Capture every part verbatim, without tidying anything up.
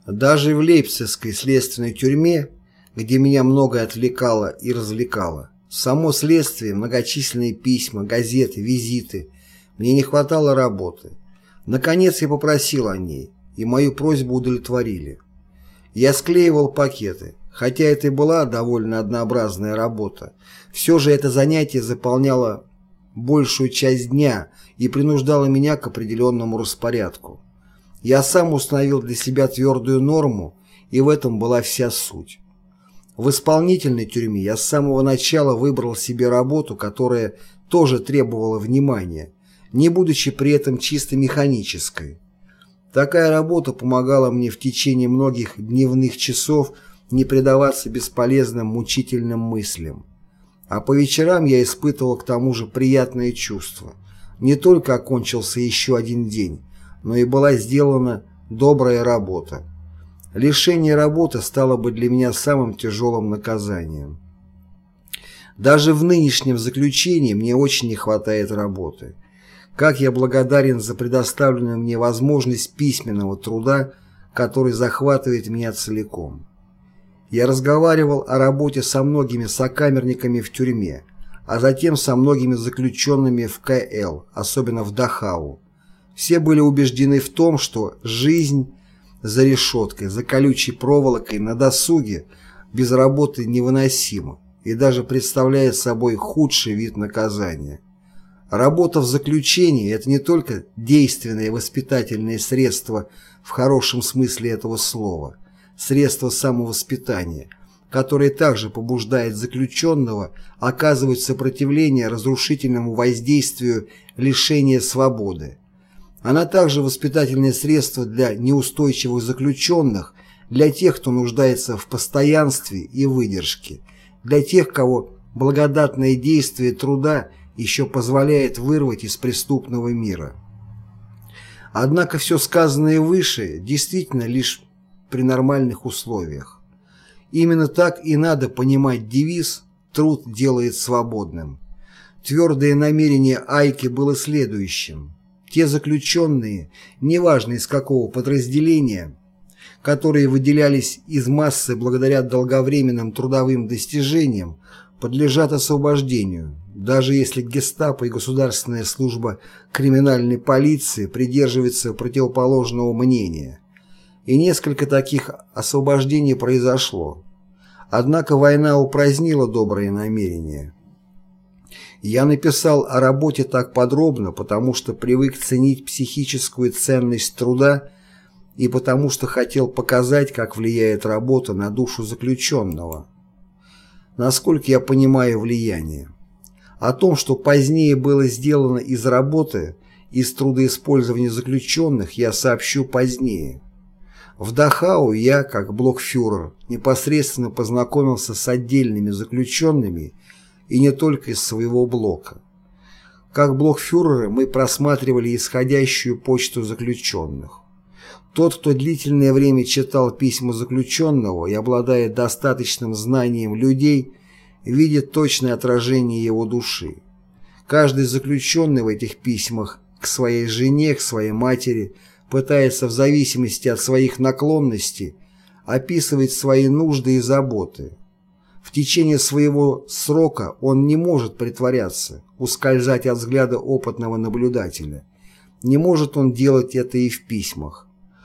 Даже в Лейпцигской следственной тюрьме, где меня многое отвлекало и развлекало, само следствие, многочисленные письма, газеты, визиты, мне не хватало работы. Наконец я попросил о ней, и мою просьбу удовлетворили. Я склеивал пакеты. Хотя это и была довольно однообразная работа, все же это занятие заполняло большую часть дня и принуждало меня к определенному распорядку. Я сам установил для себя твердую норму, и в этом была вся суть. В исполнительной тюрьме я с самого начала выбрал себе работу, которая тоже требовала внимания, не будучи при этом чисто механической. Такая работа помогала мне в течение многих дневных часов не предаваться бесполезным мучительным мыслям. А по вечерам я испытывал к тому же приятные чувства. Не только окончился еще один день, но и была сделана добрая работа. Лишение работы стало бы для меня самым тяжелым наказанием. Даже в нынешнем заключении мне очень не хватает работы. Как я благодарен за предоставленную мне возможность письменного труда, который захватывает меня целиком. Я разговаривал о работе со многими сокамерниками в тюрьме, а затем со многими заключенными в Ка Л, особенно в Дахау. Все были убеждены в том, что жизнь за решеткой, за колючей проволокой, на досуге, без работы невыносима и даже представляет собой худший вид наказания. Работа в заключении – это не только действенное воспитательное средство в хорошем смысле этого слова, средство самовоспитания, которое также побуждает заключенного оказывать сопротивление разрушительному воздействию лишения свободы. Она также воспитательное средство для неустойчивых заключенных, для тех, кто нуждается в постоянстве и выдержке, для тех, кого благодатное действие труда еще позволяет вырвать из преступного мира. Однако все сказанное выше действительно лишь при нормальных условиях. Именно так и надо понимать девиз «Труд делает свободным». Твердое намерение Айки было следующим. Те заключенные, неважно из какого подразделения, которые выделялись из массы благодаря долговременным трудовым достижениям, подлежат освобождению, даже если гестапо и Государственная служба криминальной полиции придерживаются противоположного мнения. И несколько таких освобождений произошло. Однако война упразднила добрые намерения. Я написал о работе так подробно, потому что привык ценить психическую ценность труда и потому что хотел показать, как влияет работа на душу заключенного. Насколько я понимаю влияние. О том, что позднее было сделано из работы, из трудоиспользования заключенных, я сообщу позднее. В Дахау я, как блокфюрер, непосредственно познакомился с отдельными заключенными и не только из своего блока. Как блокфюреры мы просматривали исходящую почту заключенных. Тот, кто длительное время читал письма заключенного и обладает достаточным знанием людей, видит точное отражение его души. Каждый заключенный в этих письмах к своей жене, к своей матери пытается в зависимости от своих наклонностей описывать свои нужды и заботы. В течение своего срока он не может притворяться, ускользать от взгляда опытного наблюдателя. Не может он делать это и в письмах.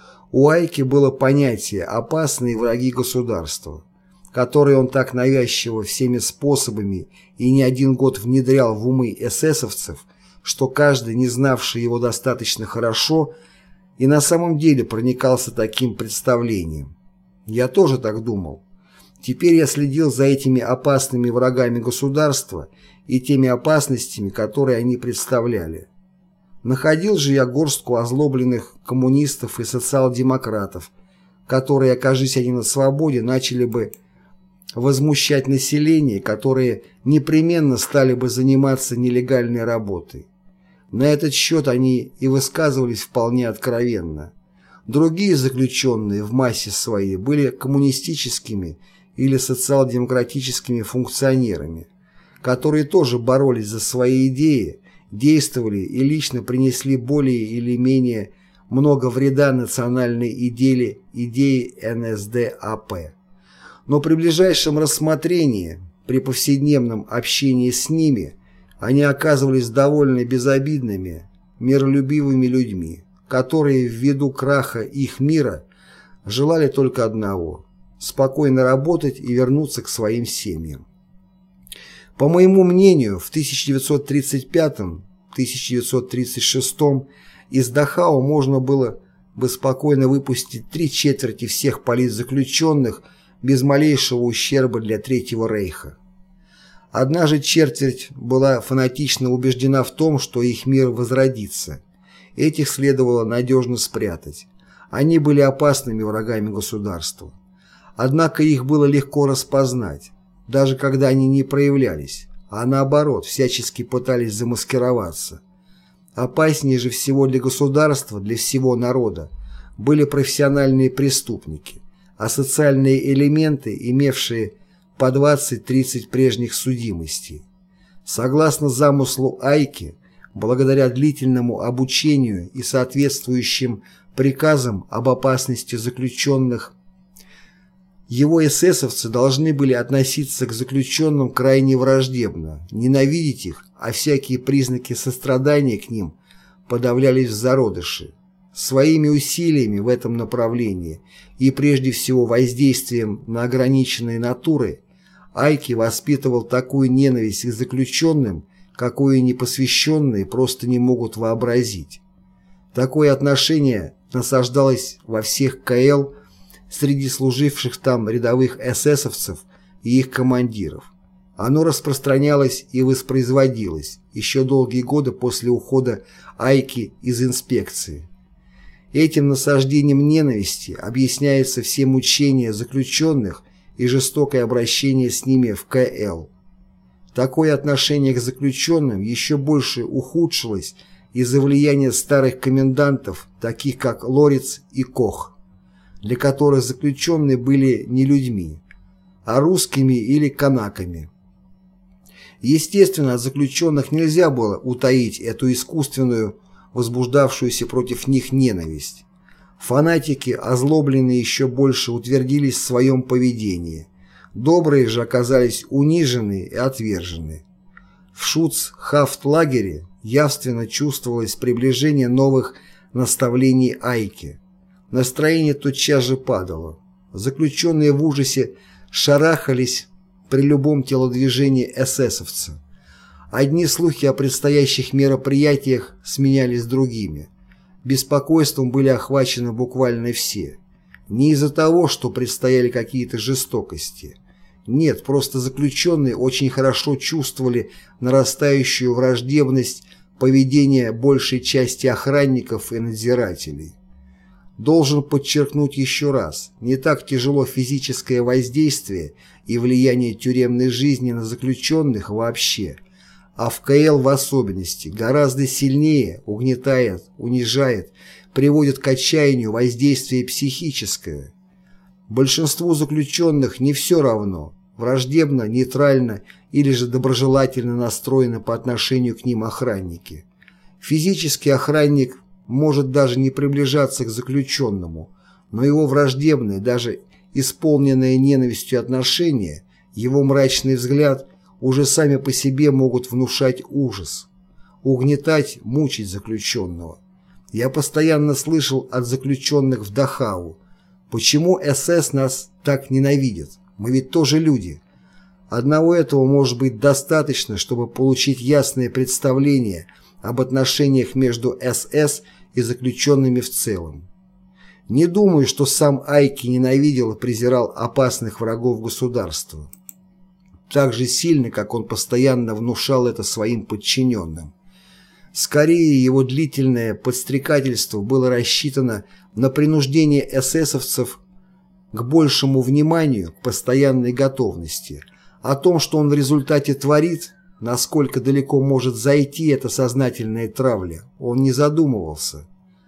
У Айки было понятие «опасные враги государства», которое он так навязчиво всеми способами и не один год внедрял в умы эсэсовцев, что каждый, не знавший его достаточно хорошо, и на самом деле проникался таким представлением. Я тоже так думал. Теперь я следил за этими опасными врагами государства и теми опасностями, которые они представляли. Находил же я горстку озлобленных коммунистов и социал-демократов, которые, окажись они на свободе, начали бы возмущать население, которые непременно стали бы заниматься нелегальной работой. На этот счет они и высказывались вполне откровенно. Другие заключенные в массе своей были коммунистическими или социал-демократическими функционерами, которые тоже боролись за свои идеи, действовали и лично принесли более или менее много вреда национальной идее, идее эн эс дэ а пэ. Но при ближайшем рассмотрении, при повседневном общении с ними, они оказывались довольно безобидными, миролюбивыми людьми, которые ввиду краха их мира желали только одного – спокойно работать и вернуться к своим семьям. По моему мнению, в тысяча девятьсот тридцать пятом — тысяча девятьсот тридцать шестом из Дахау можно было бы спокойно выпустить три четверти всех политзаключенных без малейшего ущерба для Третьего Рейха. Одна же четверть была фанатично убеждена в том, что их мир возродится. Этих следовало надежно спрятать. Они были опасными врагами государства. Однако их было легко распознать, даже когда они не проявлялись, а наоборот, всячески пытались замаскироваться. Опаснее же всего для государства, для всего народа, были профессиональные преступники, а социальные элементы, имевшие по двадцать-тридцать прежних судимостей. Согласно замыслу Айке, благодаря длительному обучению и соответствующим приказам об опасности заключенных, его эсэсовцы должны были относиться к заключенным крайне враждебно, ненавидеть их, а всякие признаки сострадания к ним подавлялись в зародыше. Своими усилиями в этом направлении и прежде всего воздействием на ограниченные натуры Айке воспитывал такую ненависть к заключенным, какую непосвященные просто не могут вообразить. Такое отношение насаждалось во всех ка эл среди служивших там рядовых эсэсовцев и их командиров. Оно распространялось и воспроизводилось еще долгие годы после ухода Айки из инспекции. Этим насаждением ненависти объясняется все мучения заключенных и жестокое обращение с ними в ка эл. Такое отношение к заключенным еще больше ухудшилось из-за влияния старых комендантов, таких как Лориц и Кох, для которых заключенные были не людьми, а русскими или канаками. Естественно, от заключенных нельзя было утаить эту искусственную, возбуждавшуюся против них ненависть. Фанатики, озлобленные еще больше, утвердились в своем поведении. Добрые же оказались унижены и отвержены. В шуц-хафт-лагере явственно чувствовалось приближение новых наставлений Айки. Настроение тотчас же падало. Заключенные в ужасе шарахались при любом телодвижении эсэсовца. Одни слухи о предстоящих мероприятиях сменялись другими. Беспокойством были охвачены буквально все. Не из-за того, что предстояли какие-то жестокости. Нет, просто заключенные очень хорошо чувствовали нарастающую враждебность поведения большей части охранников и надзирателей. Должен подчеркнуть еще раз, не так тяжело физическое воздействие и влияние тюремной жизни на заключенных вообще, а в ка эл в особенности гораздо сильнее угнетает, унижает, приводит к отчаянию воздействие психическое. Большинству заключенных не все равно, враждебно, нейтрально или же доброжелательно настроены по отношению к ним охранники. Физический охранник может даже не приближаться к заключенному, но его враждебное, даже исполненное ненавистью отношение, его мрачный взгляд уже сами по себе могут внушать ужас, угнетать, мучить заключенного. Я постоянно слышал от заключенных в Дахау: почему эс эс нас так ненавидит? Мы ведь тоже люди. Одного этого может быть достаточно, чтобы получить ясное представление об отношениях между эс эс и заключенными в целом. Не думаю, что сам Айки ненавидел и презирал опасных врагов государства так же сильно, как он постоянно внушал это своим подчиненным. Скорее, его длительное подстрекательство было рассчитано на принуждение эсэсовцев к большему вниманию, к постоянной готовности. О том, что он в результате творит, насколько далеко может зайти эта сознательная травля, он не задумывался.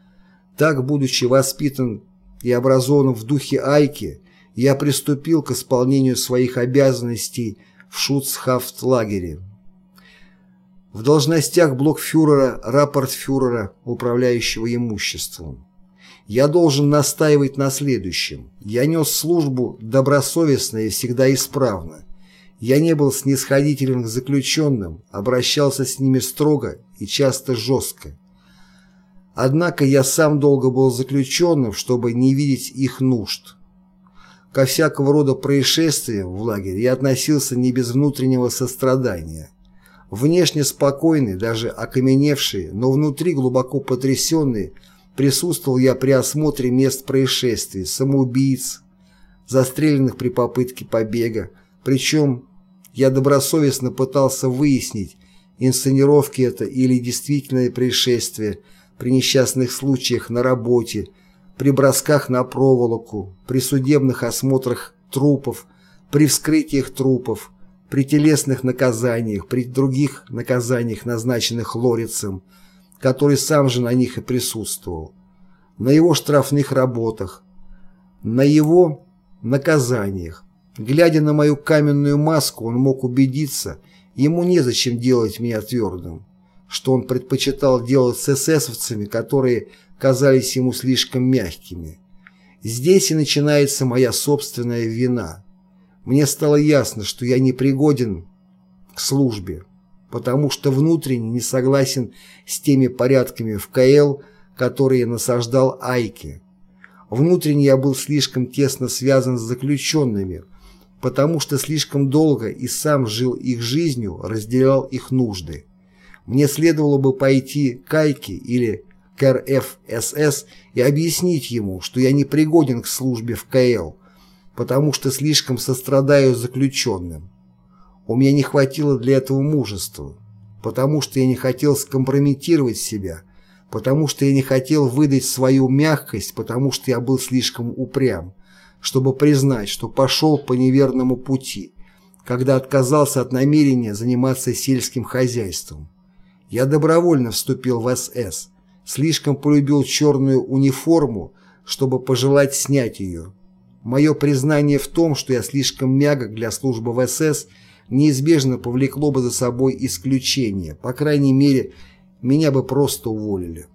Так, будучи воспитан и образован в духе Айки, я приступил к исполнению своих обязанностей в шуцхафт-лагере. В должностях блокфюрера, рапортфюрера, управляющего имуществом. Я должен настаивать на следующем. Я нес службу добросовестно и всегда исправно. Я не был снисходителен к заключенным, обращался с ними строго и часто жестко. Однако я сам долго был заключенным, чтобы не видеть их нужд. Ко всякого рода происшествиям в лагере я относился не без внутреннего сострадания. Внешне спокойный, даже окаменевший, но внутри глубоко потрясенный, присутствовал я при осмотре мест происшествий, самоубийц, застреленных при попытке побега, причем я добросовестно пытался выяснить, инсценировки это или действительное происшествие при несчастных случаях на работе, при бросках на проволоку, при судебных осмотрах трупов, при вскрытиях трупов, при телесных наказаниях, при других наказаниях, назначенных Лорицем, который сам же на них и присутствовал, на его штрафных работах, на его наказаниях. Глядя на мою каменную маску, он мог убедиться, ему незачем делать меня твердым, что он предпочитал делать с эсэсовцами, которые казались ему слишком мягкими. Здесь и начинается моя собственная вина. Мне стало ясно, что я не пригоден к службе, потому что внутренне не согласен с теми порядками в КЛ, которые насаждал Айке. Внутренне я был слишком тесно связан с заключенными, потому что слишком долго и сам жил их жизнью, разделял их нужды. Мне следовало бы пойти к Айке или к эр эф эс эс и объяснить ему, что я не пригоден к службе в КЛ, потому что слишком сострадаю заключенным. У меня не хватило для этого мужества, потому что я не хотел скомпрометировать себя, потому что я не хотел выдать свою мягкость, потому что я был слишком упрям, чтобы признать, что пошел по неверному пути, когда отказался от намерения заниматься сельским хозяйством. Я добровольно вступил в эс эс, слишком полюбил черную униформу, чтобы пожелать снять ее. Мое признание в том, что я слишком мягок для службы в эс эс, неизбежно повлекло бы за собой исключение, по крайней мере, меня бы просто уволили.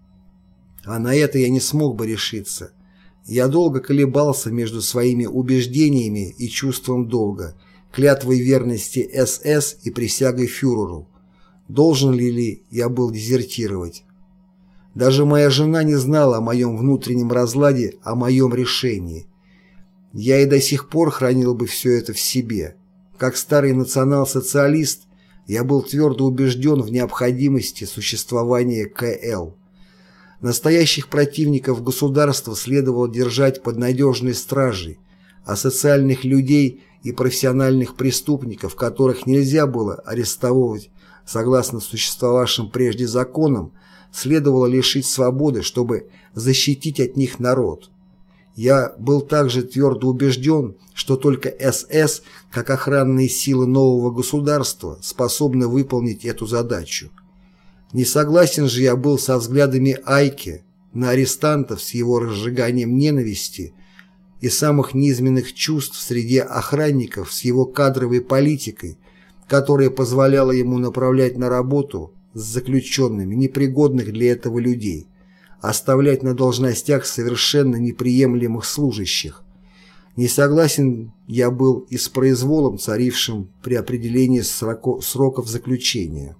А на это я не смог бы решиться. Я долго колебался между своими убеждениями и чувством долга, клятвой верности эс эс и присягой фюреру. Должен ли ли я был дезертировать? Даже моя жена не знала о моем внутреннем разладе, о моем решении. Я и до сих пор хранил бы все это в себе. Как старый национал-социалист, я был твердо убежден в необходимости существования КЛ. Настоящих противников государства следовало держать под надежной стражей, а социальных людей и профессиональных преступников, которых нельзя было арестовывать согласно существовавшим прежде законам, следовало лишить свободы, чтобы защитить от них народ. Я был также твердо убежден, что только эс эс, как охранные силы нового государства, способны выполнить эту задачу. Не согласен же я был со взглядами Айке на арестантов с его разжиганием ненависти и самых низменных чувств среди охранников с его кадровой политикой, которая позволяла ему направлять на работу с заключенными непригодных для этого людей, оставлять на должностях совершенно неприемлемых служащих. Не согласен я был и с произволом, царившим при определении сроко, сроков заключения.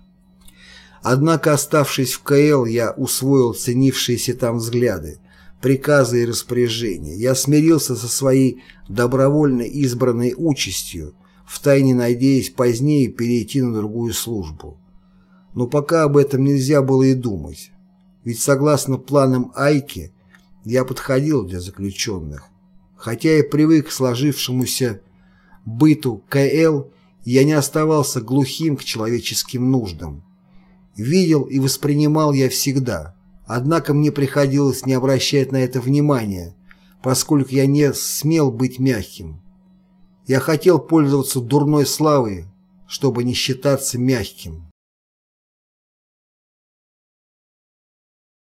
Однако, оставшись в КЛ, я усвоил ценившиеся там взгляды, приказы и распоряжения. Я смирился со своей добровольно избранной участью, втайне надеясь позднее перейти на другую службу. Но пока об этом нельзя было и думать. Ведь согласно планам Айки я подходил для заключенных. Хотя я привык к сложившемуся быту КЛ, я не оставался глухим к человеческим нуждам. Видел и воспринимал я всегда, однако мне приходилось не обращать на это внимания, поскольку я не смел быть мягким. Я хотел пользоваться дурной славой, чтобы не считаться мягким.